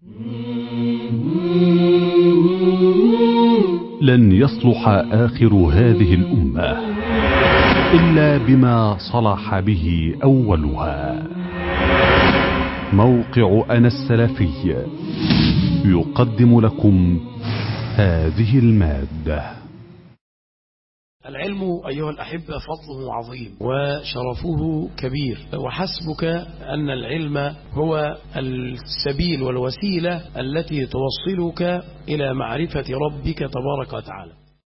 لن يصلح آخر هذه الأمة إلا بما صلح به أولها. موقع أنا السلفي يقدم لكم هذه المادة. العلم أيها الأحبة فضله عظيم وشرفه كبير، وحسبك أن العلم هو السبيل والوسيلة التي توصلك إلى معرفة ربك تبارك وتعالى.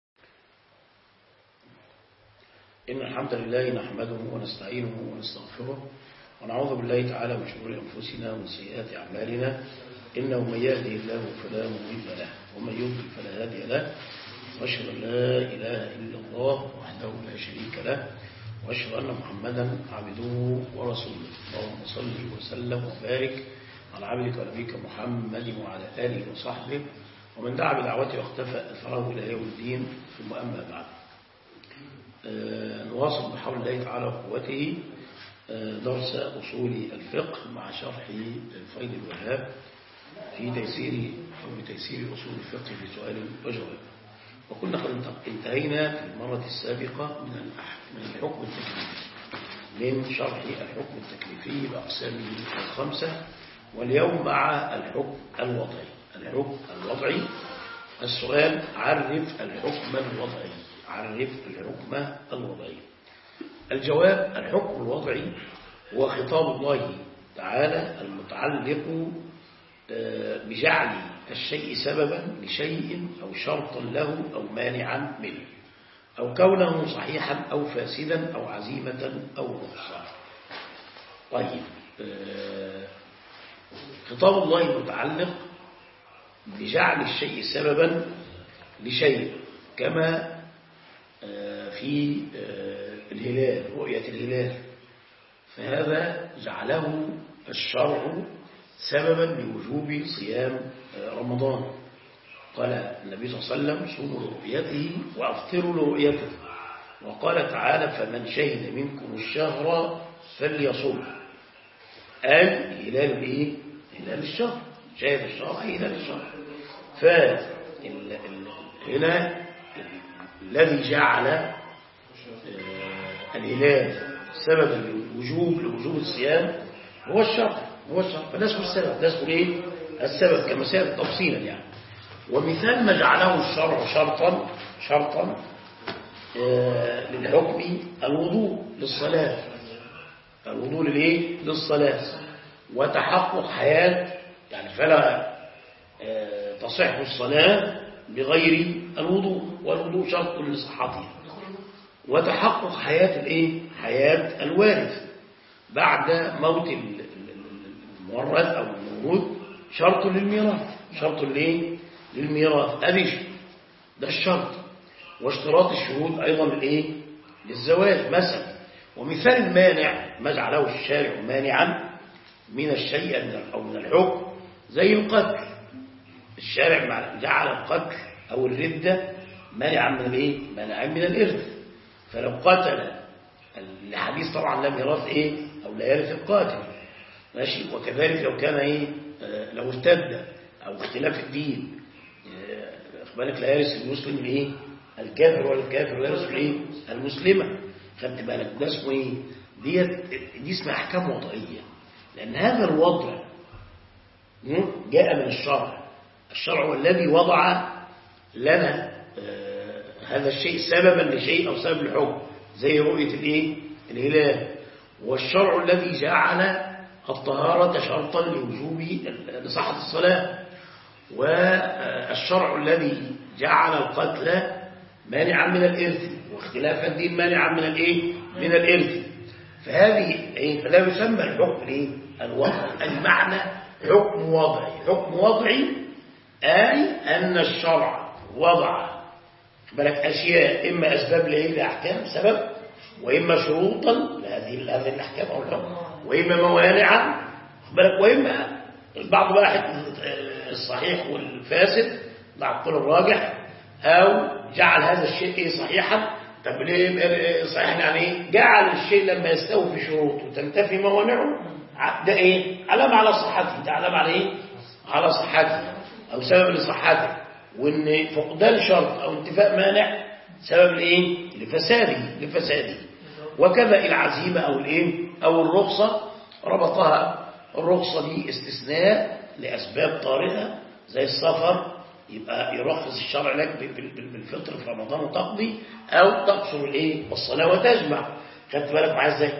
إن الحمد لله نحمده ونستعينه ونستغفره ونعوذ بالله تعالى من شرور أنفسنا ومن سيئات أعمالنا، إنه من يهده الله فلا مضل له ومن يضلل فلا هادي له، وأشهد أن لا إله إلا الله وحده لا شريك له، وأشهد أن محمدا عبده ورسوله. اللهم صل وسلم وبارك على عبدك ونبيك محمد وعلى آله وصحبه ومن دعا بدعوته واختفى أثره إلى يوم الدين، ثم أما بعد. نواصل بحول الله تعالى وقوته درس أصول الفقه مع شرح فيض الوهاب في تيسير أصول الفقه في سؤال وجواب. وكنا قد انتهينا في المرة السابقة من الحكم التكليفي، من شرح الحكم التكليفي بأقسامه الخمسة، واليوم مع الحكم الوضعي. الحكم الوضعي، السؤال: عرف الحكم الوضعي. عرف الحكم الوضعي. الجواب: الحكم الوضعي هو خطاب الله تعالى المتعلق بجعل الشيء سببا لشيء أو شرطا له أو مانعا منه، أو كونه صحيحا أو فاسدا أو عزيمة أو رخصة. طيب، خطاب الله المتعلق بجعل الشيء سببا لشيء، كما في الهلال، رؤية الهلال، فهذا جعله الشرع سببا لوجوب صيام رمضان. قال النبي صلى الله عليه وسلم: صوموا لرؤيته وافطروا لرؤيته. وقال تعالى: فمن شهد منكم الشهر فليصم. قال هلال ايه؟ هلال الشهر، شاهد الشهر أي هلال الشهر. فهنا الذي جعل الهلال سببا لوجوب الصيام هو الشرع، فده اسمه السبب، ده اسمه ايه؟ السبب، كما سيأتي تفصيلا يعني. ومثال ما جعله الشرع شرطا للحكم الوضوء للصلاة. الوضوء للصلاة وتحقق حياة، يعني فلا تصح الصلاة بغير الوضوء، والوضوء شرط لصحتها. وتحقق حياة الوارث بعد موت المورث أو المولود شرط للميراث، للميراث أبيش، ده الشرط. واشتراط الشهود أيضا للزواج مثلا. ومثال المانع ما جعله الشارع مانعا من الشيء أو من الحكم زي القتل. الشارع جعل القتل أو الردة مانعا من الإرث. فلو قتل، الحديث طبعا لا ميراث أو لا يرث القاتل، ماشي. وكذلك لو كان لو ارتد أو اختلاف الدين، بالك لا يرث المسلم الكافر، ولا الكافر لا يرث المسلمة. خدت بالك؟ ده اسمه دي اسمها أحكام وضعية، لأن هذا الوضع جاء من الشرع هو الذي وضع لنا هذا الشيء سببا لشيء أو سبب الحكم، زي رؤية الهلال. والشرع الذي جعل الطهارة شرطا لصحة الصلاة. والشرع الذي جعل القتل مانعا من الإرث، واختلاف الدين مانعا من الإرث. فلا يسمى الحكم الوضعي. المعنى حكم وضعي. حكم وضعي أي أن الشرع وضع بالك أشياء، إما أسباب لأحكام سبب، وإما شروطا لهذه الأحكام أو الحكم، وإما موانعا بالك، وإما البعض واحد الصحيح والفاسد مع القول الراجح، أو جعل هذا الشيء صحيحا. طب ليه صحيح؟ يعني جعل الشيء لما يستوفي شروط وتنتفي موانعه، ده علامة على صحته، ده علامة على صحته أو سبب لصحته، وإن فقدان شرط أو انتفاء مانع سبب لإيه؟ لفساده. وكذا العزيمة أو الإيه؟ أو الرخصة، ربطها الرخصة دي استثناء لأسباب طارئة زي السفر، يبقى يرخص الشرع لك بالفطر في رمضان وتقضي، أو تقصر الإيه؟ الصلاة وتجمع. خدت بالك معايا إزاي؟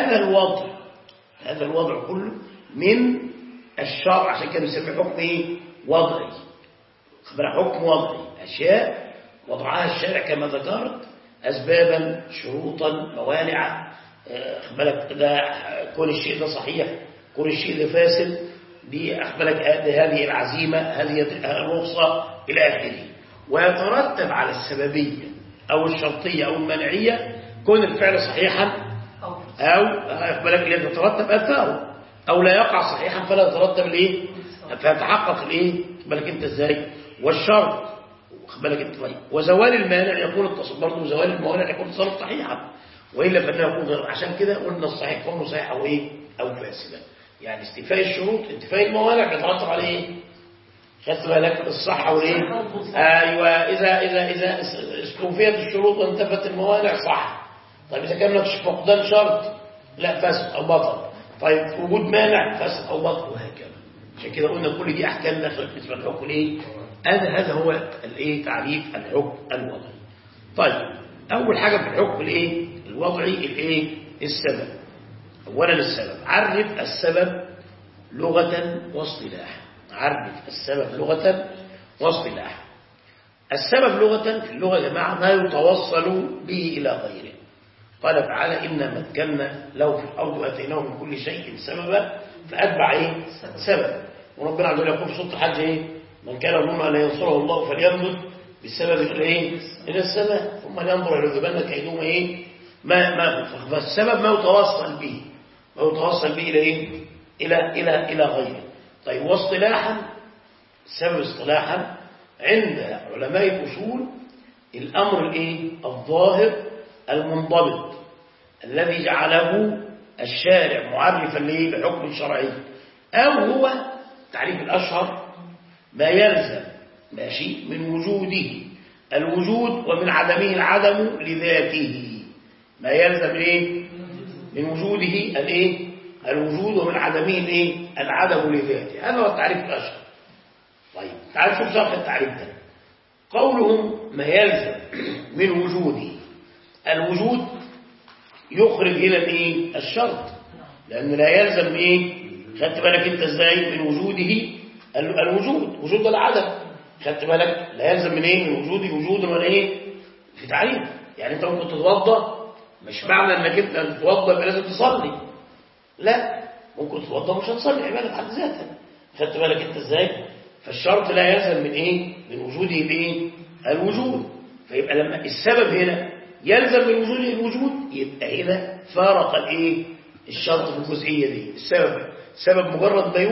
هذا الوضع كله من الشرع، عشان كده بيسميه حكم إيه؟ وضعي. حكم وضعي، أشياء وضعها الشارع كما ذكرت، أسبابا، شروطا، موانع. بالك ده كون الشيء ده صحيح، كون الشيء ده فاسد، دي بالك هذه العزيمة، هذه الرخصة إلى آخره. ويترتب على السببية أو الشرطية أو المنعية كون الفعل صحيحا أو بالك يترتب أثاره، أو لا يقع صحيحا فلا يترتب الإيه؟ فيتحقق الإيه؟ بالك أنت إزاي؟ والشرط بالك أنت طيب. وزوال المانع يكون التصرف، برضه زوال الموانع يكون التصرف صحيحا، وإلا فإنه يكون غير. عشان كده قلنا الصحيح كونه صحيح أو إيه؟ أو فاسدا. يعني استيفاء الشروط، انتفاء الموانع بيترتب عليه ايه؟ خدت بالك؟ الصحة والايه؟ ايوه، اذا استوفيت الشروط وانتفت الموانع صح. طيب اذا كان لك فقدان شرط لا، فاسد او بطل. طيب وجود مانع فاسد او بطل، وهكذا. عشان كده قلنا كل دي احكام داخل قسم الحكم الايه؟ هذا هو الايه؟ تعريف الحكم الوضعي. طيب اول حاجه في الحكم الايه؟ الوضعي الايه؟ السبب. اولا السبب، عرف السبب لغة واصطلاحا. عرف السبب لغة واصطلاحا. السبب لغة في اللغة يا جماعة ما يتوصل به إلى غيره. قال تعالى إنا مكنا له في الأرض وآتيناه من كل شيء سببا فأتبع إيه؟ سبب. وربنا عز وجل يقول في سورة الحج إيه؟ من كان يظن أن ينصره الله فلينظر بالسبب إلى السماء ثم ينظر إلى ذبان كيدهم إيه؟ فالسبب ما يتوصل به، ما يتوصل به إلى إيه؟ إلى غيره. طيب واصطلاحا، السبب اصطلاحا عند علماء الأصول الأمر الإيه؟ الظاهر المنضبط الذي جعله الشارع معرفا ليه بحكم شرعي، أو هو تعريف الأشهر ما يلزم ماشي من وجوده الوجود ومن عدمه العدم لذاته. ما يلزم ايه؟ من وجوده الايه؟ الوجود ومن عدمه الايه؟ العدم لذاته. هذا هو التعريف الاشهر. طيب تعال شوف شرح التعريف ده. قولهم ما يلزم من وجوده الوجود يخرج الى الايه؟ الشرط، لان لا يلزم ايه؟ خدت بالك انت ازاي؟ من وجوده الوجود، وجود العدم. خدت بالك؟ لا يلزم من ايه؟ من وجوده وجود ولا ايه؟ في تعريف. يعني انت ممكن تتوضا، مش معنى انك انت تتوضا يبقى لازم تصلي، لا، ممكن تتوضا مش هتصلي، عباده بحد ذاتها. خدت بالك انت ازاي؟ فالشرط لا يلزم من ايه؟ من وجوده الايه؟ الوجود. فيبقى لما السبب هنا يلزم من وجوده الوجود، يبقى هنا فارق الايه؟ الشرط في الجزئيه دي. السبب مجرد ما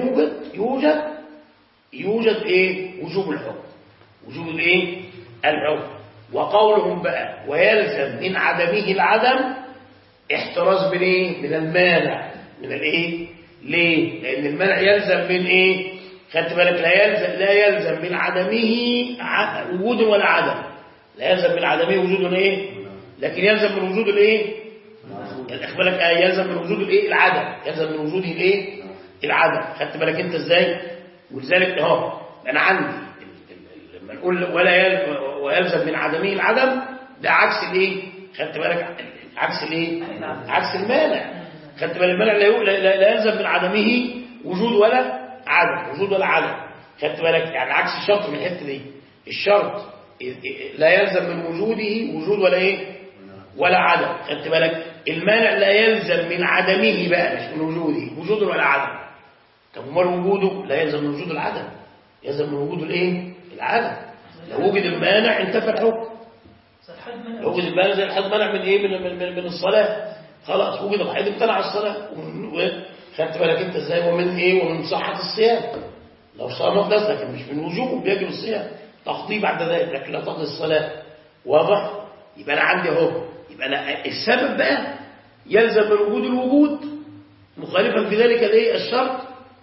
يوجد ايه؟ وجوب الحكم، وجوب الايه؟ الحكم. وقولهم بقى ويلزم من عدمه العدم، احتراز من ايه؟ من المانع. من الايه؟ ليه؟ لان المانع يلزم من ايه؟ خدت بالك؟ لا يلزم من عدمه وجود ولا عدم. لا يلزم من عدمه وجود ايه؟ لكن يلزم من وجود الايه؟ بالك يلزم من وجود الايه؟ العدم. يلزم من وجوده الايه؟ العدم. خدت بالك انت ازاي؟ ولذلك اهو انا عندي لما نقول ويلزم من عدمه العدم، ده عكس الايه؟ خدت بالك؟ عكس الايه؟ عكس المانع. خدت بالك؟ المانع لا يلزم من عدمه وجود ولا عدم، وجود ولا عدم. خدت بالك؟ يعني عكس الشرط من الحته دي. الشرط لا يلزم من وجوده وجود ولا ايه؟ ولا عدم. خدت بالك؟ المانع لا يلزم من عدمه بقى، مش من وجوده وجود ولا عدم. طب امال وجوده لا يلزم من وجود العدم، يلزم من وجود الايه؟ العدم. لو وجد المانع انتفى الحكم. لو وجد المانع زي الحد منع من ايه؟ من الصلاه، خلاص وجد الحد امتنع الصلاه. خدت بالك انت ازاي؟ ومن ايه؟ ومن صحه الصيام. لو صامت ناس، لكن مش من وجوب بيجب الصيام، تقضي بعد ذلك، لكن لا تقضي الصلاه. واضح؟ يبقى انا عندي اهو، يبقى انا السبب بقى يلزم من وجود الوجود، مخالفا في ذلك الايه؟ الشرط.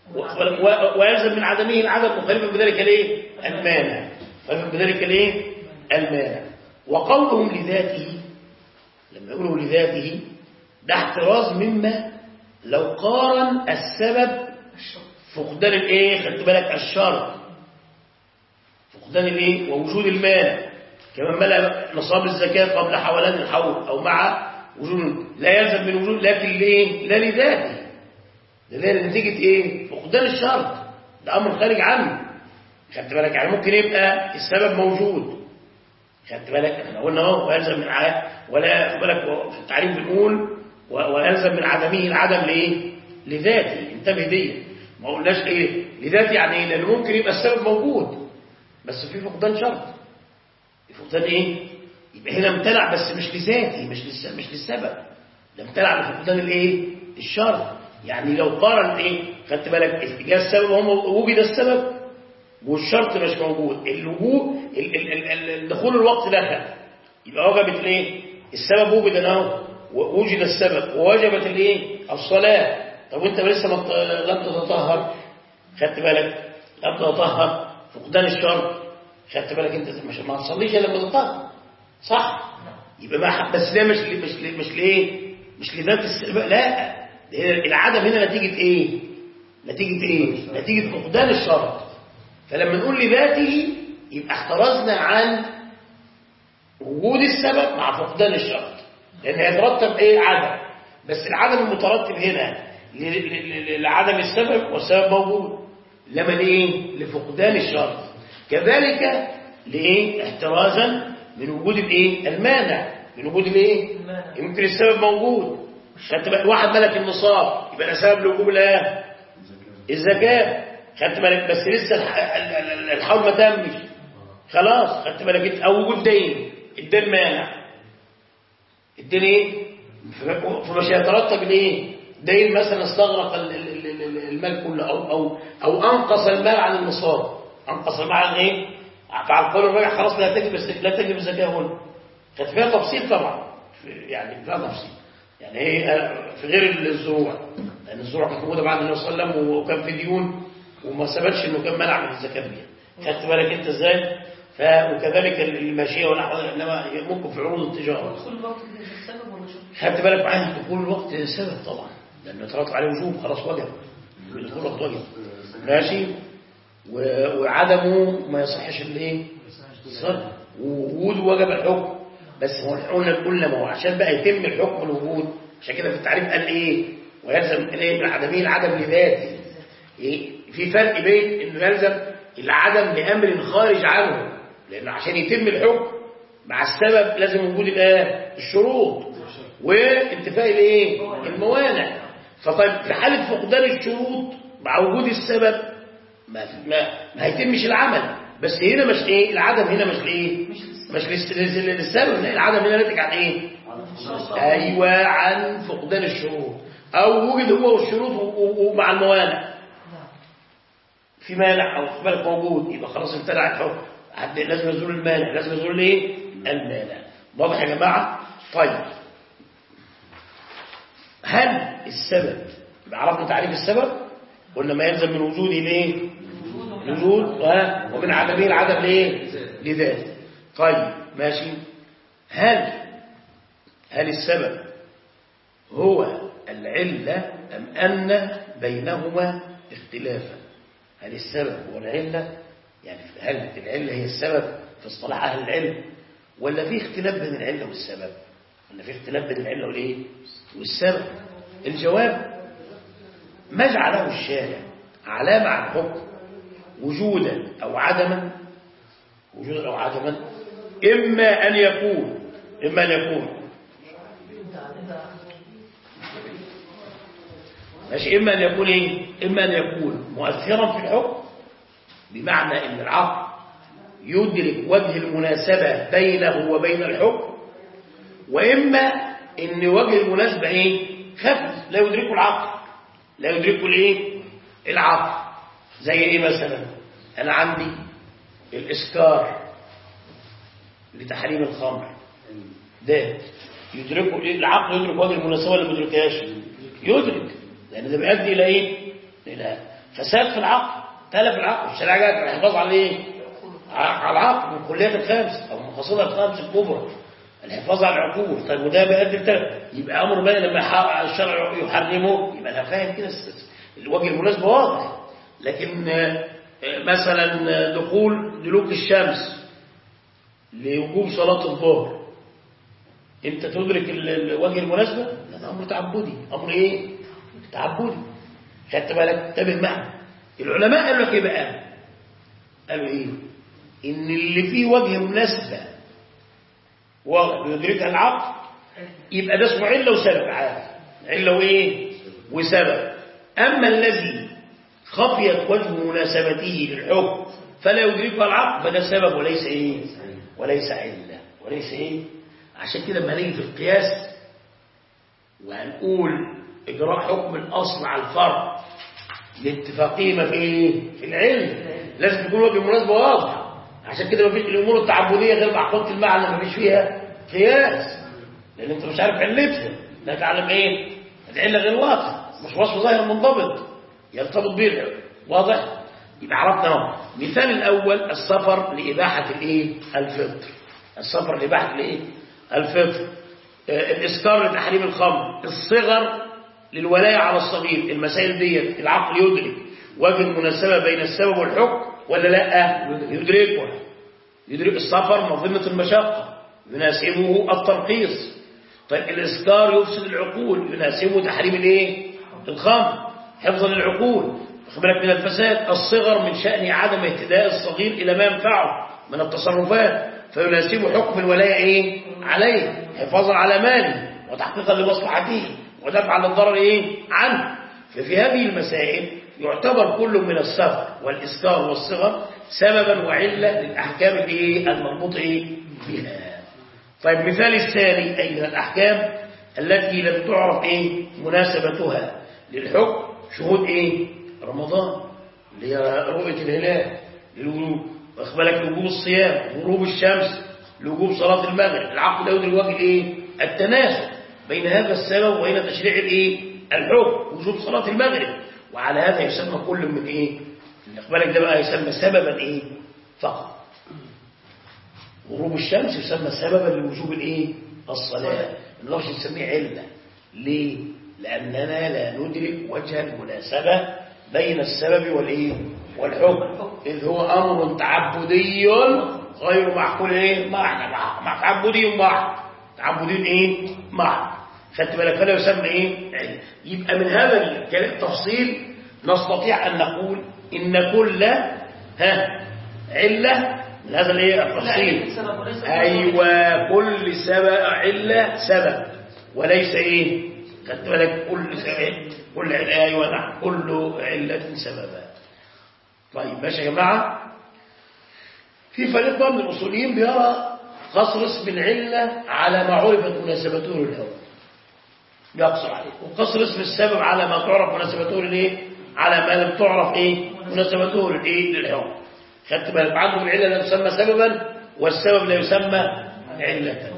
ويلزم من عدمه العدم مخالفا بذلك الايه المانع، مخالفا بذلك الايه المانع. وقولهم لذاته، لما يقولوا لذاته ده احتراز مما لو قارن السبب فقدان الايه، خدت بالك، الشرط فقدان الايه ووجود المانع، كما ملأ نصاب الزكاة قبل حولان الحول أو مع وجود، لا يلزم من وجود، لكن ليه؟ لا لذاته، ده نتيجة ايه؟ فقدان الشرط، ده أمر خارج عنه. خدت بالك، يعني ممكن يبقى السبب موجود، خدت بالك، احنا قلنا اهو ويلزم من ولا خد بالك في التعريف بنقول ويلزم من عدمه العدم لايه؟ لذاته، انتبه دي، ما قلناش ايه لذاته، يعني ايه؟ لأنه ممكن يبقى السبب موجود بس في فقدان شرط، فقدان ايه؟ يبقى هنا امتنع بس مش لذاته، مش للسبب، ده امتنع لفقدان الايه؟ الشرط. يعني لو قارن ايه، خدت بالك، جاء السبب وجد السبب والشرط مش موجود، دخول الوقت دخل، يبقى وجبت الايه؟ السبب وجد اهو، ووجد السبب ووجبت الايه؟ الصلاه. طب وانت لسه لم تتطهر، خدت بالك، لم تتطهر، فقدان الشرط، خدت بالك، انت ما تصليش الا لما تتطهر، صح؟ يبقى ما بس ده مش ليه؟ مش لذات السبب، لا، العدم هنا نتيجه ايه؟ نتيجه فقدان الشرط. فلما نقول لذاته يبقى احترزنا عن وجود السبب مع فقدان الشرط، لان هيترتب ايه؟ عدم، بس العدم المترتب هنا لعدم السبب والسبب موجود، لما ليه؟ لفقدان الشرط. كذلك ليه؟ احترازا من وجود الايه؟ المانع، من وجود الايه؟ يمكن السبب موجود، واحد ملك النصاب يبقى ده سبب لوجوب الزكاه، خدت بالك، بس لسه الحول ما تمش، خلاص، خدت بالك، او وجود دين، الدين مانع، الدين ايه؟ فمش هيترتب الايه؟ دين مثلا استغرق المال كله، او انقص المال عن النصاب، انقص المال عن ايه؟ فعلى قول الراجح خلاص لا تجب الزكاه هنا. كانت فيها تفصيل طبعا، يعني فيها تفصيل، يعني هي في غير الزروع، لان الزروع كانت موجوده بعد النبي صلى الله عليه وسلم وكان في ديون وما ثبتش انه كان منع من الزكاه بيها، خدت بالك انت ازاي؟ وكذلك الماشيه ونحوها، انما ممكن في عروض التجاره. دخول الوقت سبب ولا شرط؟ خدت بالك معايا، دخول الوقت سبب طبعا، لانه يترتب عليه وجوب، خلاص وجب، دخول الوقت وجب، ماشي، وعدمه ما يصحش الايه؟ الصرف، ووجوده وجب الحكم، بس هو قلنا ما هو عشان بقى يتم الحكم الوجود، عشان كده في التعريف قال ايه؟ ويلزم الايه؟ من عدمه العدم لذاته. ايه؟ في فرق بين انه يلزم العدم لامر خارج عنه، لانه عشان يتم الحكم مع السبب لازم وجود الشروط وانتفاء الايه؟ الموانع. فطيب في حاله فقدان الشروط مع وجود السبب ما هيتمش العمل، بس هنا مش ايه؟ العدم هنا مش ايه؟ مش للسبب، العدم هنا ناتج عن ايه؟ ايوه، عن فقدان الشروط، او وجد هو والشروط ومع الموانع في مانع او اقبال موجود، يبقى خلاص امتنع الحكم، لازم يزول المانع، لازم يزول ايه؟ المانع. واضح يا جماعه؟ طيب، هل السبب، يبقى عرفنا تعريف السبب، قلنا ما يلزم من وجوده ليه؟ الوجود، ومن عدمه العدم ليه؟ لذاته. طيب ماشي، هل السبب هو العلة أم أن بينهما اختلافا؟ هل السبب هو العلة، يعني هل العلة هي السبب في اصطلاح أهل العلم، ولا في اختلاف بين العلة والسبب، ولا في اختلاف بين العلة والإيه؟ والسبب؟ الجواب: ما جعله الشارع علامة على الحكم وجودا أو عدما، إما أن يكون ماشي، إما أن يكون إيه؟ إما أن يكون مؤثرا في الحكم، بمعنى أن العقل يدرك وجه المناسبة بينه وبين الحكم، وإما أن وجه المناسبة إيه؟ خفي، لا يدركه العقل، لا يدركه الإيه؟ العقل. زي إيه مثلا؟ أنا عندي الإسكار لتحريم الخمر، ده يدركه العقل، يدرك وجه المناسبة ولا ما يدركهاش؟ يدرك، لأن ده بيؤدي إلى إيه؟ إلى فساد في العقل، تلف العقل. الشريعة جاءت الحفاظ على ايه؟ على العقل من كليات الخمس أو مقاصدها الخمس الكبرى، الحفاظ على العقول. طيب وده بيؤدي لتلف، يبقى أمر بقى لما الشرع يحرمه يبقى أنا فاهم كده الوجه المناسبة واضح. لكن مثلا دخول دلوك الشمس لوجوب صلاة الظهر، انت تدرك الوجه المناسبة؟ ده امر تعبدي. امر ايه؟ تعبدي. خدت بالك؟ انتبه معنا. العلماء قالوا لك ايه بقى؟ قالوا ايه؟ ان اللي فيه وجه مناسبة ويدركها العقل يبقى ده اسمه علة وسبب عادي، علة وايه؟ وسبب. اما الذي خفيت وجه مناسبته للحكم فلا يدركها العقل فده سبب وليس ايه؟ وليس علة، وليس ايه؟ عشان كده لما نيجي في القياس وهنقول إجراء حكم الأصل على الفرع لاتفاقهما في إيه؟ في العلم، لازم تكون وجه مناسبة واضحة. عشان كده ما فيش الأمور التعبدية غير معقولة المعنى ما فيش فيها قياس، لأن أنت مش عارف علتها، لا تعلم إيه؟ العلة غير واضحة، مش وصف ظاهر منضبط يرتبط به. واضح؟ يبقى عرفنا اهو. مثال الأول السفر لإباحة الإيه؟ الفطر. السفر لإباحة الإيه؟ الفطر. الإسكار لتحريم الخمر. الصغر للولاية على الصغير. المسائل دي العقل يدرك وجه المناسبة بين السبب والحكم ولا لا؟ يدركها. يدرك السفر مظنة المشقة يناسبه الترخيص. طيب الإسكار يفسد العقول يناسبه تحريم الإيه؟ الخمر حفظا للعقول. خد بالك من الفساد. الصغر من شأن عدم اهتداء الصغير إلى ما ينفعه من التصرفات فيناسبه حكم الولاية إيه؟ عليه حفاظا على ماله وتحقيقا لمصلحته ودفعا للضرر إيه؟ عنه. ففي هذه المسائل يعتبر كل من السفر والإسكار والصغر سببا وعلة للأحكام الإيه؟ المربوطة إيه؟ بها. طيب مثال الثاني أي من الأحكام التي لم تعرف إيه؟ مناسبتها للحكم شهود إيه؟ رمضان اللي هي رؤية الهلال للوجوب، واخد بالك وجوب الصيام، غروب الشمس لوجوب صلاة المغرب. العقل لا يدرك وجه الايه؟ التناسب بين هذا السبب وبين تشريع الايه؟ الحكم وجوب صلاة المغرب. وعلى هذا يسمى كل من ايه؟ واخد بالك ده بقى يسمى سببا ايه؟ فقط. غروب الشمس يسمى سببا لوجوب الايه؟ الصلاة. ما نقدرش نسميه علة. ليه؟ لأننا لا ندرك وجه المناسبة بين السبب والإيه؟ والحكم، إذ هو أمر تعبدي غير معقول إيه؟ مع تعبدي مع تعبدي إيه؟ مع خدت بالك فلا يسمى إيه؟ علة. يبقى من هذا التفصيل نستطيع أن نقول إن كل علة من هذا الإيه؟ التفصيل. أيوة كل سبب علة سبب وليس إيه؟ خدت بالك كل أيوة نعم كل علة سببا. طيب ماشي يا جماعة. في فريق من الأصوليين بيرى قصر اسم العلة على ما عرفت مناسبته للحكم يقصر عليه، وقصر اسم السبب على ما تعرف مناسبته للايه؟ على ما لم تعرف ايه؟ مناسبته للايه؟ للحكم. خدت بالك عندهم العلة لا تسمى سببا والسبب لا يسمى علة.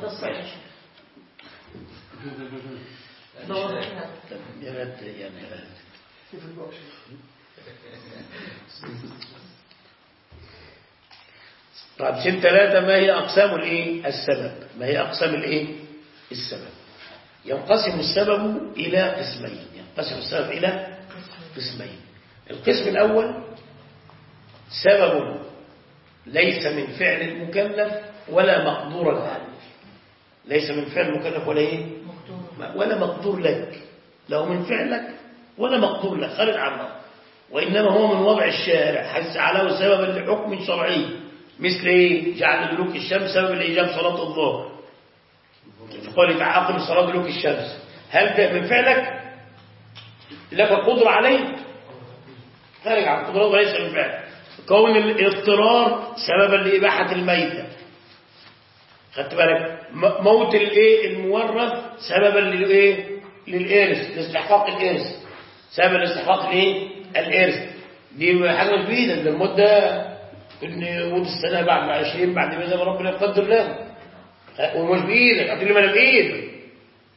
طيب سن 3 ما هي أقسام الإيه؟ السبب. ما هي أقسام الإيه؟ السبب. ينقسم السبب إلى قسمين. ينقسم السبب إلى قسمين. القسم الأول سبب ليس من فعل المكلف ولا مقدور له. ليس من فعل المكلف ولا إيه؟ ولا مقدور لك، لا من فعلك ولا مقدور لك خارج عنه، وإنما هو من وضع الشارع حيث جعله سببا لحكم شرعي مثل إيه؟ جعل دلوك الشمس سبب لإيجاب صلاة الظهر. قال تعالى أقم صلاة دلوك الشمس. هل ده من فعلك؟ لك القدرة عليه؟ خارج عن القدرة وليس من فعلك. كون الاضطرار سببا لإباحة الميتة. خدت بالك؟ موت الايه؟ المورث سببا للايه؟ للإرث، لاستحقاق الإرث. سبب لاستحقاق الايه؟ الإرث. دي حاجة مش بإيدك، ده المدة إن يموت السنة بعد 20 بعد ما زي ما ربنا يقدر له. ومش بإيدك، هتقول لي ما أنا بإيدك.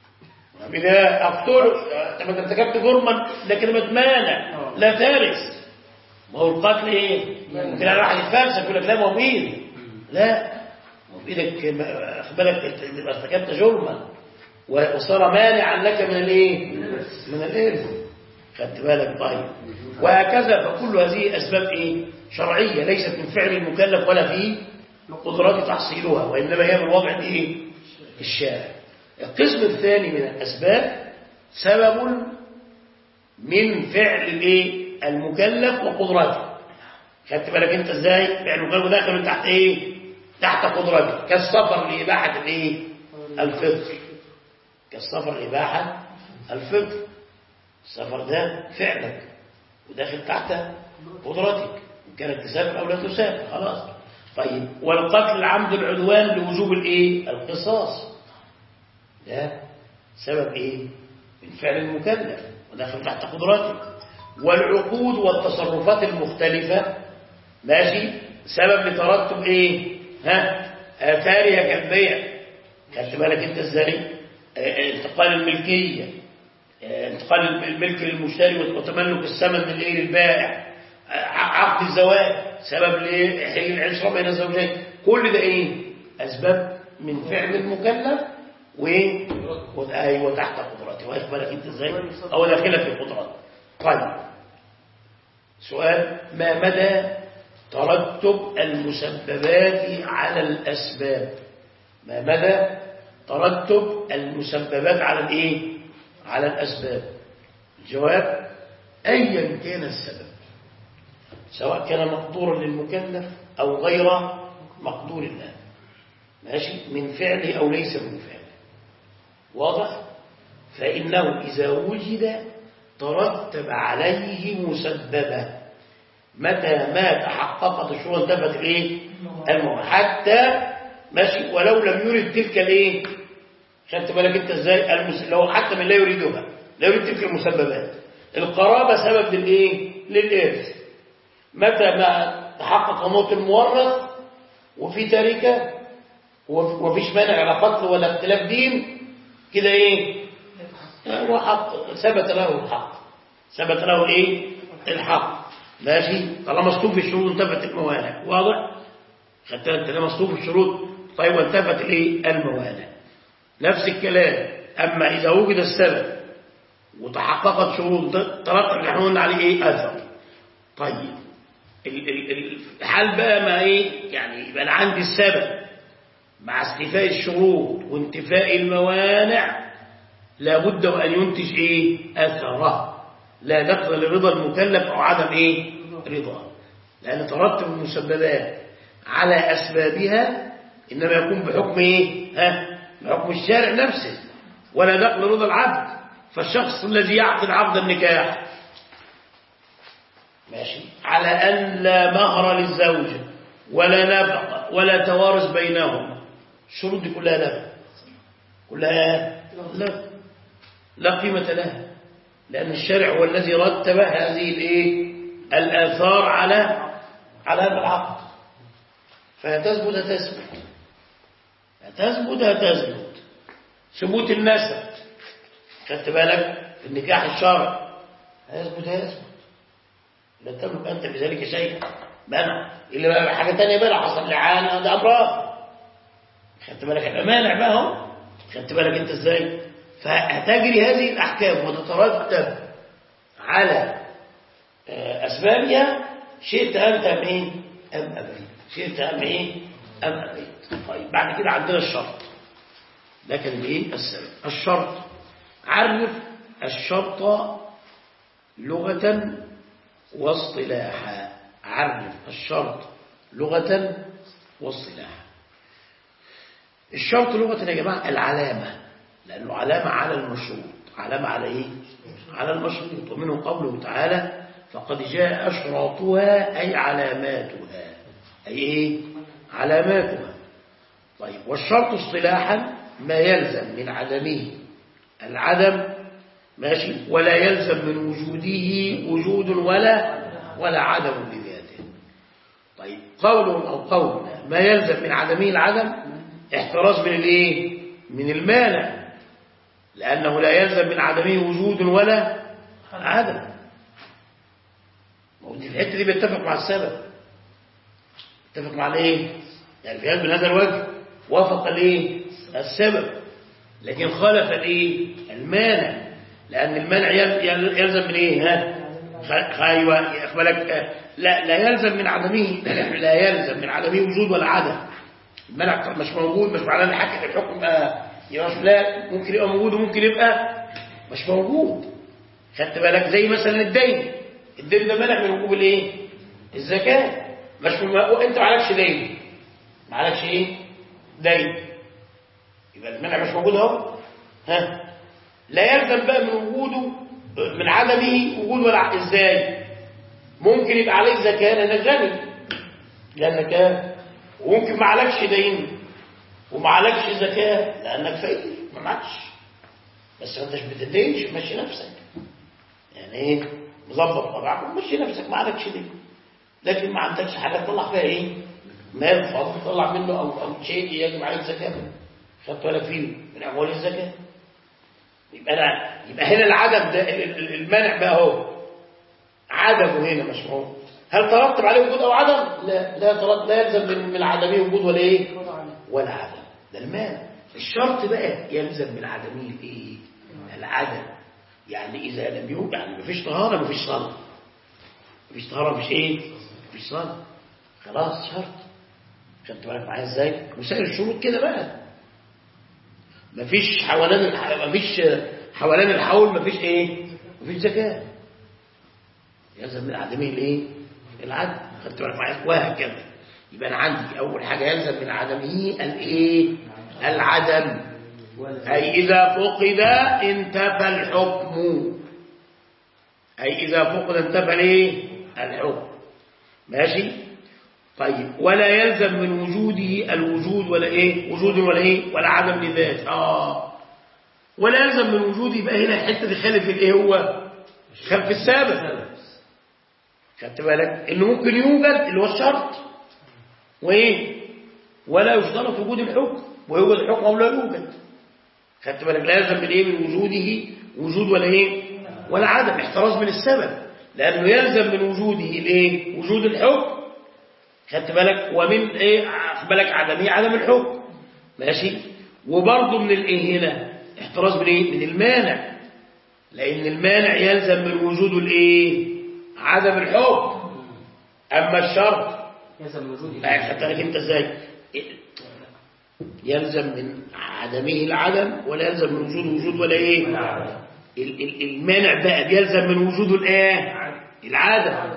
إذا أقتله، أنت ارتكبت جرما لكن ما تمانع لا تارث. ما هو القتل ايه؟ ممكن انا واحد يتفلسف يقول لك لا ما هو بايدي، لا ما هو بايدك، خد بالك تبقى ارتكبت جرما وصار مانعا لك من الايه؟ من الإثم، خدت بالك؟ طيب وهكذا. فكل هذه اسباب ايه؟ شرعيه، ليست من فعل المكلف ولا في قدرات تحصيلها، وانما هي من وضع ايه؟ الشارع. القسم الثاني من الاسباب سبب من فعل الايه؟ المكلف وقدرته. خدت بالك انت ازاي؟ فعل المكلف داخل تحت ايه؟ تحت قدرته، كالسفر لاباحه الايه؟ الفطر، كالسفر لاباحه الفطر. السفر ده فعلك وداخل تحت قدرتك، ان كانت تسافر او لا تسافر، خلاص. طيب والقتل العمد العدوان لوجوب الايه؟ القصاص، ده سبب ايه؟ من فعل المكلف وداخل تحت قدرته. والعقود والتصرفات المختلفة ماشي سبب لترتب ايه؟ آثارها كالبيع. خدت بالك انت ازاي؟ انتقال الملكية، انتقال الملك للمشتري وتملك الثمن للايه؟ للبائع. عقد الزواج سبب لحل العشرة بين الزوجين. كل ده ايه؟ اسباب من فعل المكلف وتحت قدرته. واخد بالك انت ازاي؟ او داخله في قدرته. طيب سؤال: ما مدى ترتب المسببات على الأسباب؟ ما مدى ترتب المسببات على الايه؟ على الأسباب. الجواب: أيا كان السبب، سواء كان مقدورا للمكلف أو غير مقدور له، ماشي، من فعله أو ليس من فعله، واضح؟ فإنه إذا وجد ترتب عليه مسببة متى ما تحققت الشروط انتفت الايه؟ الموانع، حتى ماشي ولو لم يرد تلك الايه؟ خدت بالك انت ازاي؟ لو حتى من لا يريدها، لا يريد تلك المسببات. القرابة سبب للايه؟ للإرث، متى ما تحقق موت المورث وفي تركة وفيش مانع على قتل ولا اختلاف دين، كده ايه؟ هو حق، ثبت له الحق، ثبت له ايه؟ الحق، ماشي، طالما مصطوف الشروط انتفت الموانع، واضح؟ خدت انت ده مصطوف الشروط، طيب وانتفت الايه؟ الموانع. نفس الكلام، اما اذا وجد السبب وتحققت شروط ترتب اللي احنا قلنا عليه ايه؟ اثر. طيب الحال بقى ما ايه؟ يعني يبقى انا عندي السبب مع استيفاء الشروط وانتفاء الموانع، لابد وأن ينتج إيه؟ أثره، لا دخل لرضا المكلف أو عدم إيه؟ رضا، لأن ترتب المسببات على أسبابها إنما يكون بحكم إيه؟ بحكم الشارع نفسه، ولا دخل رضا العبد. فالشخص الذي يعقد عقد النكاح ماشي على أن لا مهر للزوجة ولا نفقة ولا توارث بينهم، الشروط دي كلها لا، كلها لا قيمة لها، لأن الشارع هو الذي رتب هذه الايه؟ الآثار على هذا العقد. فهتثبت هتثبت ثبوت النسب، خدت بالك؟ في النكاح الشرعي هيثبت لا تملك أنت بذلك شيئا، منع إلا بقى حاجة تانية بقى، حصل لعانة ده أمراض، خدت بالك؟ الأمانع بقى هم، خدت بالك أنت إزاي؟ فهتجري هذه الأحكام وتترتب على أسبابها، شئت أنت أم إيه؟ أم أبيت، شئت أم إيه؟ أم أبيت. طيب بعد كده عندنا الشرط، ده كان إيه؟ السبب. الشرط، عرف الشرط لغة واصطلاحا. عرف الشرط لغة واصطلاحا. الشرط لغة يا جماعة العلامة، لأنه علامة على المشروط. علامة على إيه؟ على المشروط. ومنه قوله تعالى: فقد جاء أشراطها أي علاماتها، أي إيه؟ علاماتها. طيب والشرط اصطلاحا ما يلزم من عدمه العدم، ماشي، ولا يلزم من وجوده وجود ولا عدم بذاته. طيب قول أو قولنا ما يلزم من عدمه العدم، احتراز من الايه؟ من المانع، لأنه لا يلزم من عدمه وجود ولا عدم، ودي الحته دي بيتفق مع السبب، بيتفق مع الايه؟ يعني في من هذا الوجه وافق الايه؟ السبب، لكن خالف الايه؟ المانع، لان المانع يلزم من ايه؟ ايوه اقبلك، لا يلزم من عدمه، لا يلزم من عدمه وجود ولا عدم. المانع مش موجود، مش معناه ان الحكم يبقى مش، لا، ممكن يبقى موجود وممكن يبقى مش موجود. خدت بالك؟ زي مثلا الدين ده مانع من وجوب الايه؟ الزكاه. مش انت ما عليكش دين، ما عليكش ايه؟ دين، يبقى المانع مش موجود اهو. لا يلزم بقى من وجوده من عدمه وجود ولا ازاي؟ ممكن يبقى عليك زكاه لانك غني، وممكن ما عليكش دين وما عليكش زكاه لانك فقير ما معكش، بس ما انتش بتدينش، ماشي نفسك يعني ايه؟ مظبط طبعك ومشي نفسك، ما عليكش دين، لكن ما عندكش حاجه تطلع فيها ايه؟ مال فاضل تطلع منه او شيء يجب عليك زكاه، خدت بالك فيه من اموال الزكاه. يبقى هنا العدم ده المانع بقى هو عدمه هنا مش موجود. هل ترتب عليه وجود او عدم؟ لا يلزم من عدمه وجود ولا ايه؟ ولا عدم، ده المانع. الشرط بقى يلزم من عدمه الايه؟ العدم. يعني اذا لم يوجد، يعني مفيش طهاره مفيش صلاه، مفيش طهاره مفيش ايه؟ مفيش صلاه، خلاص شرط. خدت بالك معايا ازاي؟ وسائر الشروط كده بقى، مفيش حوالين الحول مفيش ايه؟ مفيش زكاه، يلزم من عدمه الايه؟ العدم. خدت بالك معايا؟ وهكذا. يبقى انا عندي اول حاجه يلزم من عدمه الايه؟ العدم، اي اذا فقد انتفى الحكم، اي اذا فقد انتفى الايه؟ الحكم، ماشي. طيب ولا يلزم من وجوده الوجود ولا ايه؟ وجود ولا ايه؟ ولا عدم لذات. ولا يلزم من وجوده، يبقى هنا الحته دي خالف الايه؟ هو خلف السابق. خدت بالك انه ممكن يوجد اللي هو الشرط وايه؟ ولا يشترط وجود الحكم، ويوجد الحكم او لا يوجد. خدت بالك؟ لا يلزم من ايه؟ من وجوده وجود ولا ايه؟ ولا عدم، احتراز من السبب، لانه يلزم من وجوده الايه؟ وجود الحكم. خدت بالك؟ ومن ايه؟ خدت بالك؟ عدمه عدم الحكم، ماشي. وبرضه من الايه هنا؟ احتراز من ايه؟ من المانع، لان المانع يلزم من وجوده الايه؟ عدم الحكم. اما الشرط يلزم من وجوده، خدت بالك انت ازاي؟ يلزم من عدمه العدم، ولا يلزم من وجوده وجود ولا ايه؟ المانع بقى بيلزم من وجوده الايه؟ العدم.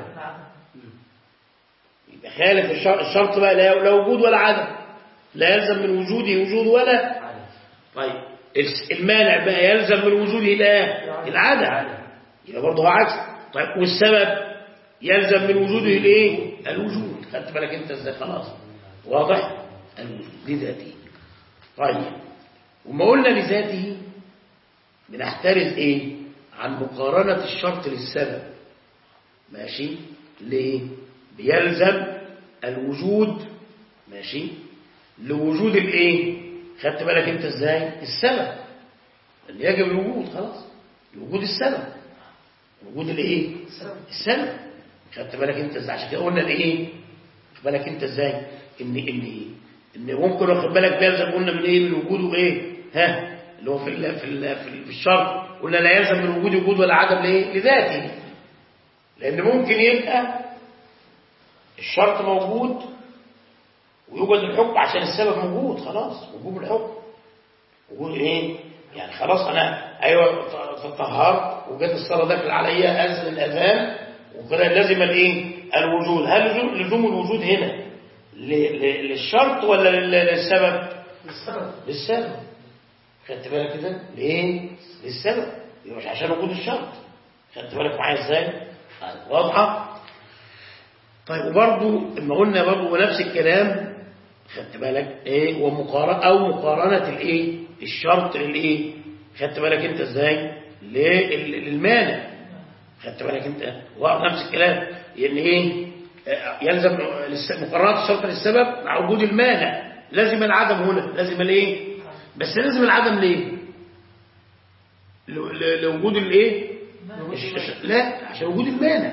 يبقى خالف الشرط بقى لا وجود ولا عدم، لا يلزم من وجوده وجود ولا. طيب المانع بقى يلزم من وجوده العدم، يبقى برضه هو عكس. طيب والسبب يلزم من وجوده الايه؟ الوجود. خدت بالك انت ازاي؟ خلاص واضح؟ الوجود لذاته. طيب وما قلنا لذاته بنحترز ايه؟ عن مقارنة الشرط للسبب، ماشي. ليه؟ بيلزم الوجود، ماشي، لوجود الايه؟ خدت بالك انت ازاي؟ السبب اللي يجب الوجود، خلاص لوجود السبب، وجود الايه؟ السبب. خدت بالك انت ازاي؟ عشان كده قلنا الايه؟ خد بالك انت ازاي؟ ان ممكن واخد بالك بيلزم، قلنا من ايه؟ من وجوده ايه؟ اللي هو في الشرط قلنا لا يلزم من وجود ولا عدم لايه؟ لذاته، لان ممكن يبقى الشرط موجود ويوجد الحكم عشان السبب موجود، خلاص وجوب الحكم. وجود ايه؟ يعني خلاص انا ايوه تطهرت وجت الصلاه داخل عليا، اذن الاذان وكده لازم الايه؟ الوجود. هل لزوم الوجود هنا للشرط ولا للسبب؟ للسبب. خدت بالك كده؟ ليه؟ للسبب، مش عشان وجود الشرط. خدت بالك معايا ازاي؟ واضحه؟ طيب وبرضه لما قلنا برضه نفس الكلام، خدت بالك ايه؟ مقارنه الايه؟ الشرط للايه؟ خدت بالك انت ازاي؟ للمانع. خدت بالك انت؟ نفس الكلام، يعني ايه؟ يلزم مقارنه الشرط للسبب مع وجود المانع. لازم العدم هنا، لازم الايه؟ بس لازم العدم ليه؟ لوجود الايه؟ لا، عشان وجود المانع.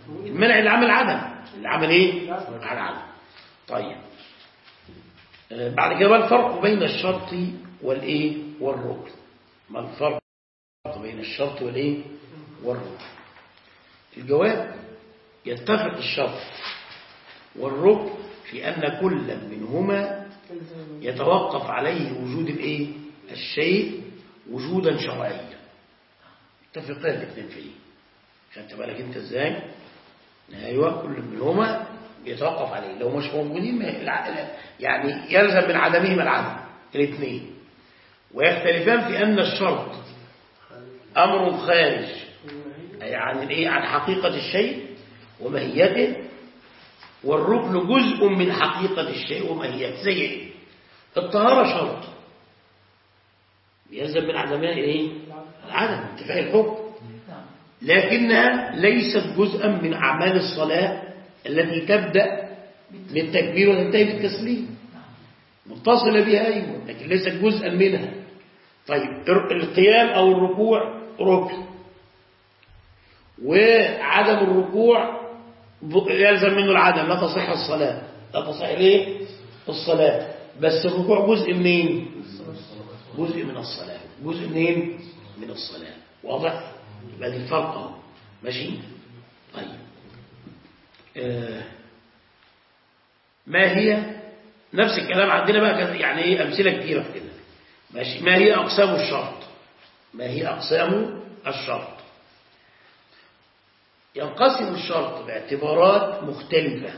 المنع اللي عمل عدم، اللي عمل ايه؟ على عدم. طيب بعد كده بقى الفرق بين الشرط والايه والركن. ما الفرق بين الشرط والايه والركن؟ الجواب يتفق الشرط والركن في أن كل منهما يتوقف عليه وجود الايه الشيء وجودا شرعيا. اتفقان الاثنين فيه. خدت بالك انت ازاي؟ ايوه كل منهما يتوقف عليه، لو مش موجودين يعني يلزم من عدمهما العدم الاثنين. ويختلفان في أن الشرط أمر خارج عن حقيقة الشيء وماهيته، والركن جزء من حقيقة الشيء وماهيته. زي ايه؟ الطهارة شرط يلزم من عدمها ايه؟ العدم، انتفاء الحكم، لكنها ليست جزءا من أعمال الصلاة التي تبدأ بالتكبير وتنتهي بالتسليم. متصلة بها أيوة، لكن ليست جزءا منها. طيب القيام أو الركوع ركن، وعدم الركوع يلزم منه العدم، لا تصح الصلاة، لا تصح ليه الصلاة. بس الركوع جزء منين؟ جزء من الصلاة. جزء منين؟ من الصلاة. واضح؟ يبقى دي الفرق اهو. ماشي. طيب ما هي نفس الكلام عندنا بقى، يعني ايه امثله كثيره في كده. ماشي. ما هي اقسام الشرط؟ ما هي اقسام الشرط؟ ينقسم الشرط باعتبارات مختلفه.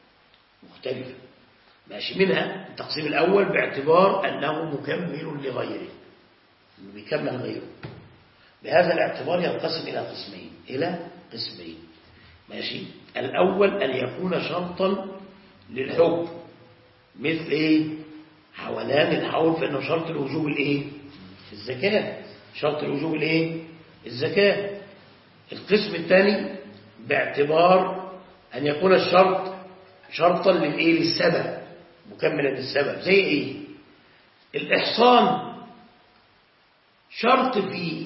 ماشي. منها التقسيم الاول باعتبار انه مكمل لغيره، انه بيكمل غيره. بهذا الاعتبار ينقسم الى قسمين. ماشي. الاول ان يكون شرطا للحكم، مثل ايه؟ حولان الحول، فانه شرط الوجوب الايه؟ الزكاه. شرط الوجوب الايه؟ الزكاه. القسم الثاني باعتبار ان يكون الشرط شرطا للايه؟ للسبب، مكملا للسبب. زي ايه؟ الاحصان شرط في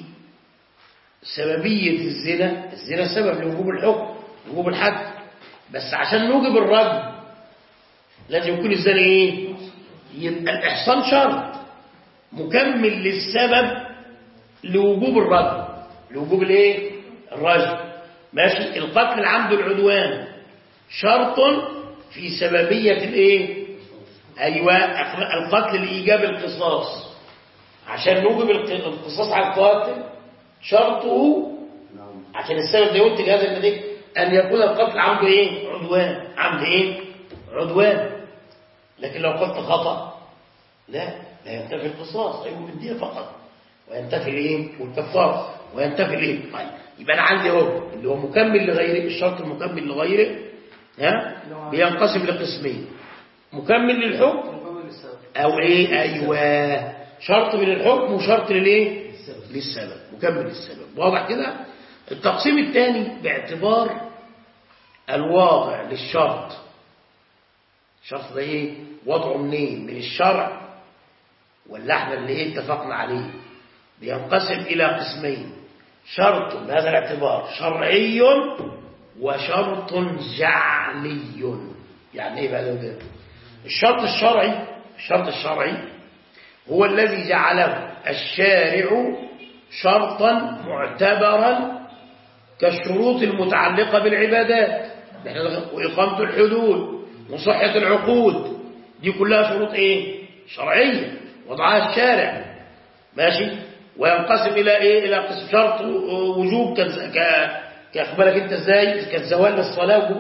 سببيه الزنا سبب لوجوب الحكم، وجوب الحد. بس عشان نوجب الرجم لازم يكون الزنا ايه؟ يبقى الاحصان شرط مكمل للسبب لوجوب الرجم، لوجوب الايه؟ الرجم. ماشي. القتل العمد العدوان شرط في سببيه الايه؟ ايوه القتل لايجاب القصاص. عشان نوجب القصاص على القاتل شرطه عشان السبب ده ينتج هذا النتيجه ان يكون القتل عمد ايه؟ عدوان. عمد ايه؟ عدوان. لكن لو قلت خطأ لا ينتفي القصاص، أيوه من الدية فقط، وينتفي الايه؟ والكفارة، وينتفي الايه؟ طيب يبقى انا عندي اهو اللي هو مكمل لغيره، الشرط المكمل لغيره بينقسم لقسمين: مكمل للحكم او ايه؟ ايوه شرط من الحكم وشرط للايه؟ للسبب، مكمل للسبب. واضح كده؟ التقسيم الثاني باعتبار الواضع للشرط. الشرط ده ايه؟ وضعه منين؟ من الشرع ولا احنا اللي ايه اتفقنا عليه؟ بينقسم الى قسمين: شرط بهذا الاعتبار شرعي وشرط جعلي. يعني ايه بقى ده؟ الشرط الشرعي هو الذي جعله الشارع شرطا معتبرا كالشروط المتعلقة بالعبادات، وإقامة الحدود وصحة العقود. دي كلها شروط ايه؟ شرعية وضعها الشارع. ماشي. وينقسم الى ايه؟ الى قسم شرط وجوب كاخبارك انت ازاي كالزوال للصلاة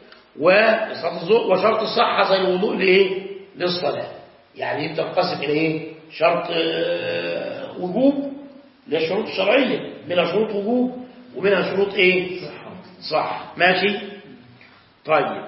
وشرط الصحة زي الوضوء لايه؟ للصلاة. يعني انت تنقسم الى ايه؟ شرط وجوب للشروط الشرعية، منها شروط وجوب ومنها شروط ايه؟ صح. ماشي. طيب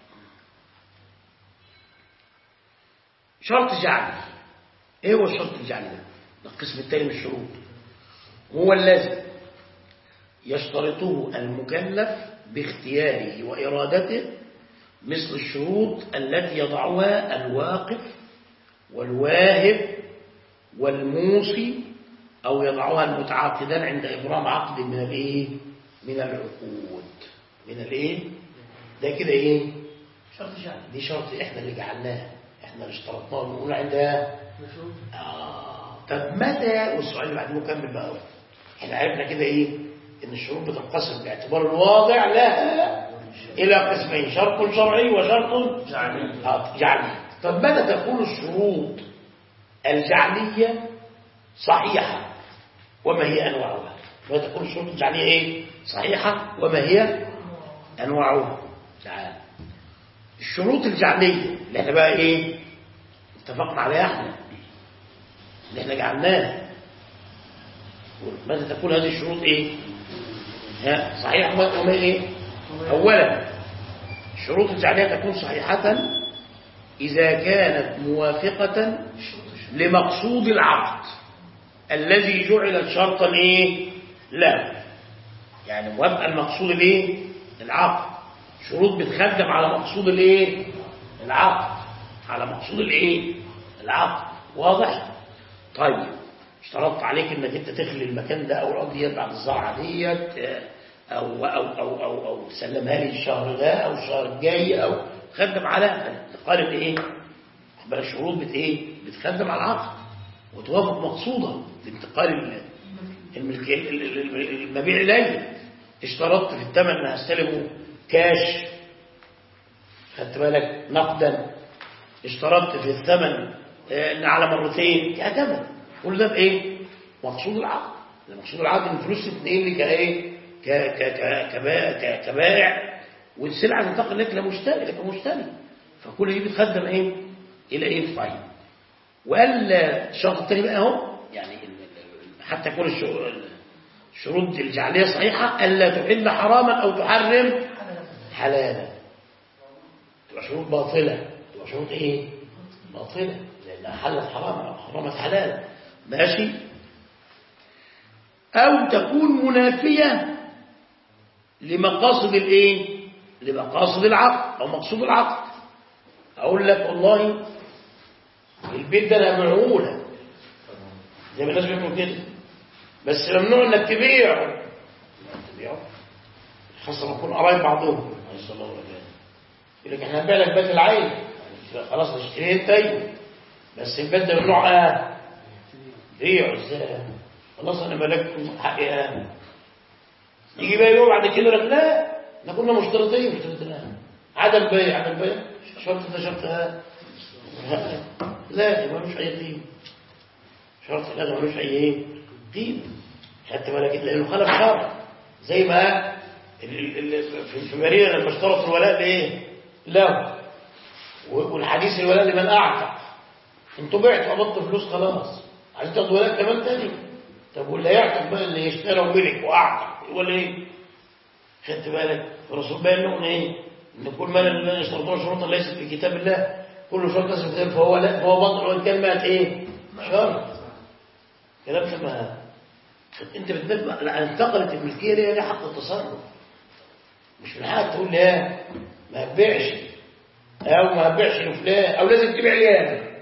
شرط جعلي. ايه هو الشرط الجعلي ده؟ القسم الثاني من الشروط. هو الذي يشترطه المكلف باختياره وإرادته، مثل الشروط التي يضعها الواقف والواهب والموصي، أو يضعها المتعاقدان عند إبرام عقد من الايه؟ من العقود. من الايه ده كده ايه شرط جعل. دي شرط احنا اللي جعلناه، احنا اللي اشترطناه ونقول عندها طب متى، والسؤال اللي بعدين نكمل بقى. احنا عرفنا كده ايه ان الشروط بتنقسم باعتبار الواضع لها الى قسمين، شرط شرعي وشرط جعلي. طب متى تكون الشروط الجعليه صحيحه وما هي انواعها؟ متى تكون الشروط الجعليه ايه صحيحه وما هي انواعها؟ تعال الشروط الجعليه اللي احنا بقى ايه اتفقنا عليها احنا اللي احنا جعلناها، متى تكون هذه الشروط ايه صحيحه وما ايه؟ اولا الشروط الجعليه تكون صحيحه اذا كانت موافقه لمقصود العقد الذي جعل شرطا ايه له، يعني موافقه المقصود الايه العقد. شروط بتخدم على مقصود الايه العقد، على مقصود الايه العقد. واضح؟ طيب اشترطت عليك انك انت تخلي المكان ده او الارض ديت بعد الزرعه ديت او تسلمها لي الشهر ده او الشهر الجاي، او تخدم على انتقال الايه بقى. الشروط بتخدم على العقد وتوافق مقصوده لانتقال المبيع اليه. اشترطت في الثمن ان هستلمه كاش، خدت بالك نقدا. اشترطت في الثمن ان على مرتين كثمن. كل ده بايه مقصود العقد. مقصود العقد ان الفلوس تتنقل لي كايه كبائع، والسلعه تنتقل لك كمشتري. فكل دي بتخدم ايه الى ايه؟ طيب والا الشرط الثاني بقى اهو، يعني حتى يكون الشروط الجعليه صحيحه الا تحل حراما او تحرم حلالا. تبقى شروط باطله، تبقى شروط ايه باطله لانها حلت حراما او حرمت حلالا. ماشي؟ او تكون منافيه لمقاصد الايه لمقاصد العقد او مقصود العقد. اقول لك والله البيت ده انا هبيعه لك زي ما الناس بيقولوا كده، بس ممنوع انك تبيعه خاصه لما يكون قرايب بعضهم. يقول لك احنا هنبيع لك بيت العين، خلاص نشتريه انت، بس البيت ده ممنوع بيعه ازاي؟ خلاص انا ملكته حقي. يجي بقى يوم بعد كده لك لا احنا كنا مشترطين عدم بيع شرط ده شرط لا ملوش اي قيمه. شرط لا ملوش اي قيمه. خدت بالك لانه خالف شرع. زي ما في مريم لما اشترط الولاء لايه؟ له، والحديث الولاء لمن اعتق. انتوا بعتوا قبضتوا فلوس خلاص، عايزين تاخدوا ولاء كمان تاني. طب واللي يعتق بقى اللي يشترى وملك واعتق يقول ايه؟ خدت بالك الرسول بقى انه ايه؟ ان كل ما لا يشترطون شروطا ليست في كتاب الله كل شرط ليس في كتاب فهو لا فهو باطل. وان كان مات ايه؟ شرط. كلام كما انت بتنبه لا انتقلت الملكيه ليها حق التصرف، مش من حقك تقول لي ما تبيعش او ما تبيعش لفلان او لازم تبيع لي انا.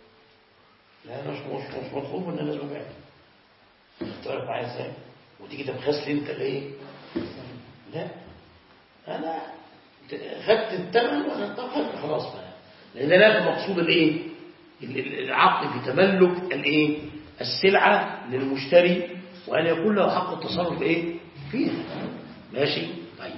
لا مش مطلوب ان لازم ابيع. تعرف معايا ازاي؟ وتيجي تبخس لي انت ليه؟ لا انا خدت الثمن وانا انتقلت خلاص بقى، لان لا مقصود الايه؟ العقد في تملك الايه؟ السلعه للمشتري وان يكون له حق التصرف ايه؟ فيها. ماشي؟ طيب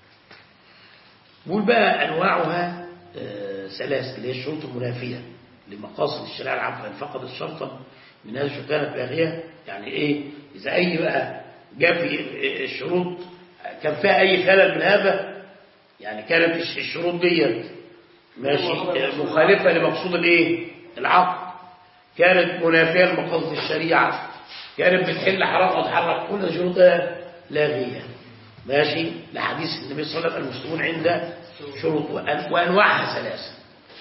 بقول بقى انواعها ثلاث اللي هي الشروط المنافيه لمقاصد الشريعه العامه. فان فقدت شرطا من هذه الشروط كانت باغيه. يعني ايه؟ اذا اي بقى جاء في الشروط كان فيها اي خلل من هذا، يعني كانت الشروط ديت ماشي مخالفه لمقصود الايه؟ العقد، كانت منافيه لمقاصد الشريعه، كانت بتحل حرام او تحرم، كل شروطها لاغيه. ماشي؟ لحديث النبي صلى الله عليه وسلم المسلمون عند شروط وانواعها ثلاثه.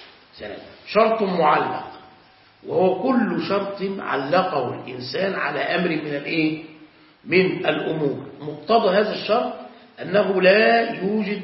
شرط معلق وهو كل شرط علقه الانسان على امر من الايه؟ من الامور. مقتضى هذا الشرط انه لا يوجد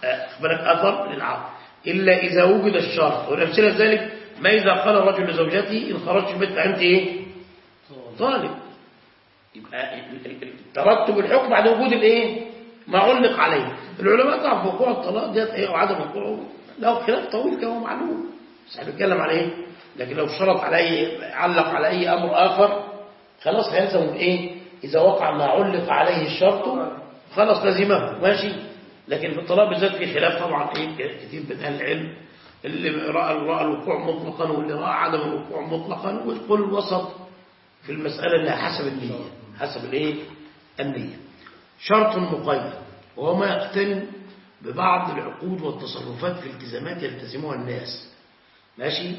اثر للعقد الا اذا وجد الشرط. والامثله ذلك ما اذا قال الرجل لزوجته ان خرجت البيت فانت ايه؟ طالب. يبقى ترتب الحكم بعد وجود الايه؟ ما علق عليه. العلماء طبعا في وقوع الطلاق ديت ايه وعدم وقوعه له خلاف طويل كما معلوم، بس احنا بنتكلم على ايه. لكن لو شرط عليه علق على اي امر اخر خلاص هيلزم ايه، اذا وقع ما علق عليه الشرط خلاص لزمه ماشي. لكن في الطلاق بالذات في خلاف طبعا ايه كثير من اهل العلم، اللي راى الوقوع مطلقا واللي راى عدم الوقوع مطلقا، ويقول الوسط في المساله انها حسب النيه، حسب الايه النيه. شرط مقيد وهو ما يقترن ببعض العقود والتصرفات في التزامات يلتزمها الناس ماشي.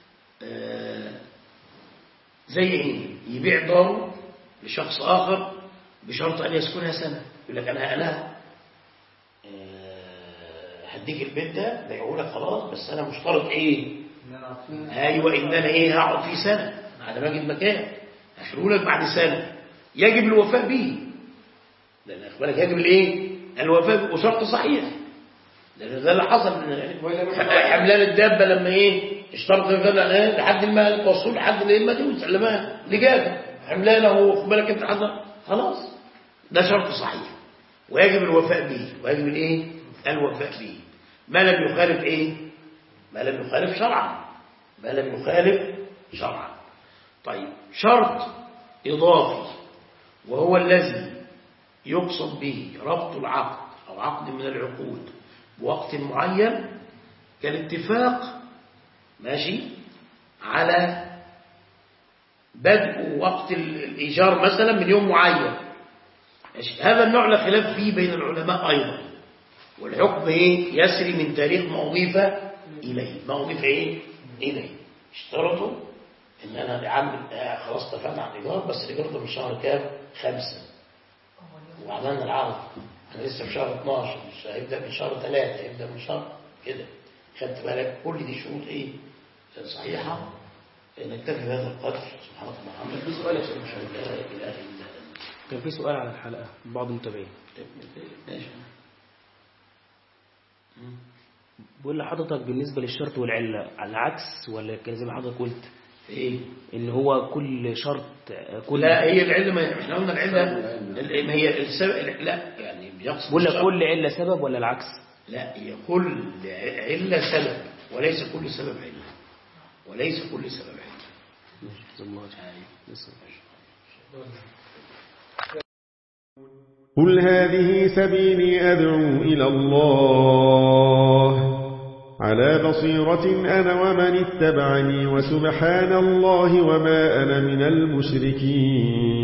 زي ايه؟ يبيع داره لشخص اخر بشرط ان يسكنها سنه. يقول لك انا هديك البيت ده بيعه لك خلاص، بس انا مشترط ايه؟ ايوه ان انا ايه هقعد فيه سنه على ما اجد مكان، هشتريه لك بعد سنه. يجب الوفاء به، لان اخبارك يجب الايه؟ الوفاء به، وشرط صحيح، لان ده اللي حصل. حملان الدابه لما ايه اشترط لحد ما توصل لحد الائمه دي وسلمها لجابه حملانه، خد بالك انت حصل خلاص، ده شرط صحيح ويجب الوفاء به، ويجب الايه؟ الوفاء به ما لم يخالف ايه؟ ما لم يخالف شرعا، ما لم يخالف شرعا. طيب شرط اضافي وهو الذي يقصد به ربط العقد او عقد من العقود بوقت معين، كالاتفاق ماشي على بدء وقت الإيجار مثلا من يوم معين ماشي. هذا النوع لا خلاف فيه بين العلماء أيضا، والحكم ايه يسري من تاريخ ما أضيف إليه. ما أضيف ايه إليه اشترطوا ان انا عامل خلاص اتفقنا على الإيجار، بس الإيجار ده من شهر كام؟ 5، وعملنا العقد انا لسه في شهر 12، مش هيبدأ من شهر 3، هيبدأ من شهر كده. خدت بالك؟ كل دي شروط ايه صحيحة. نكتفي بهذا القدر. سبحانك اللهم وبحمدك. في سؤال يا شيخ كان في سؤال على الحلقة بعض المتابعين بقول لحضرتك بالنسبة للشرط والعلة على العكس، ولا كان زي ما حضرتك قلت ايه ان هو كل شرط لا هي العلة، ما احنا قلنا العلة ما هي السبب، لا يعني بيقصد بقول لك كل علة سبب ولا العكس؟ لا هي كل علة سبب وليس كل سبب علة، وليس كل سبب علة. قل هذه سبيلي أدعو إلى الله على بصيرة أنا ومن اتبعني، وسبحان الله وما أنا من المشركين.